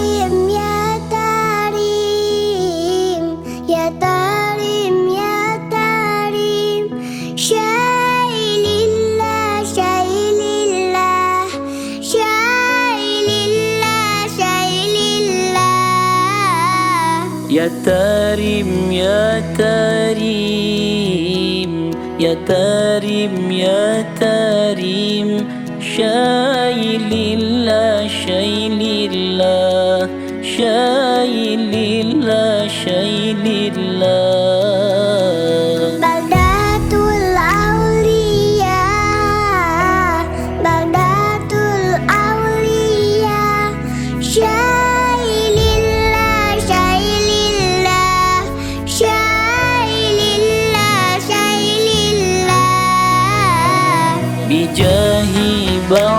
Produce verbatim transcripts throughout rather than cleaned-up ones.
Tarim ya Tarim, ya Tarim ya Tarim, Syailillah Syailillah, Syailillah Syailillah. Ya Tarim ya Tarim, ya Tarim ya Tarim, Syailillah Syailillah, Syailillah Syailillah. Baldatul Aulia, Baldatul Aulia, Syailillah Syailillah, Syailillah Syailillah. Bijahi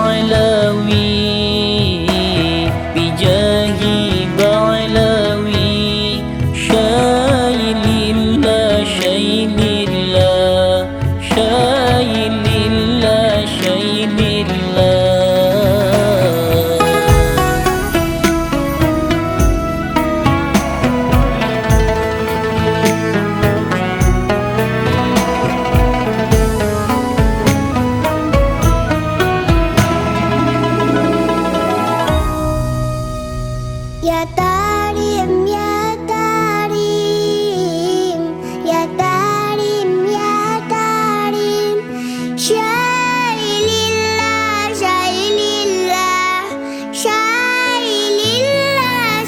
Ba'lawi, Bijahi Ba'lawi, Syailillah Syailillah, Syailillah Syailillah. Ya Tarim ya Tarim, ya Tarim ya Tarim, Syailillah Syailillah, Syailillah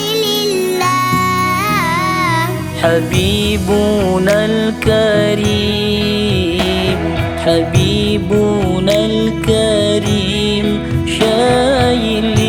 Syailillah. Habibuna al-Karim, Habibuna al-Karim, Syailillah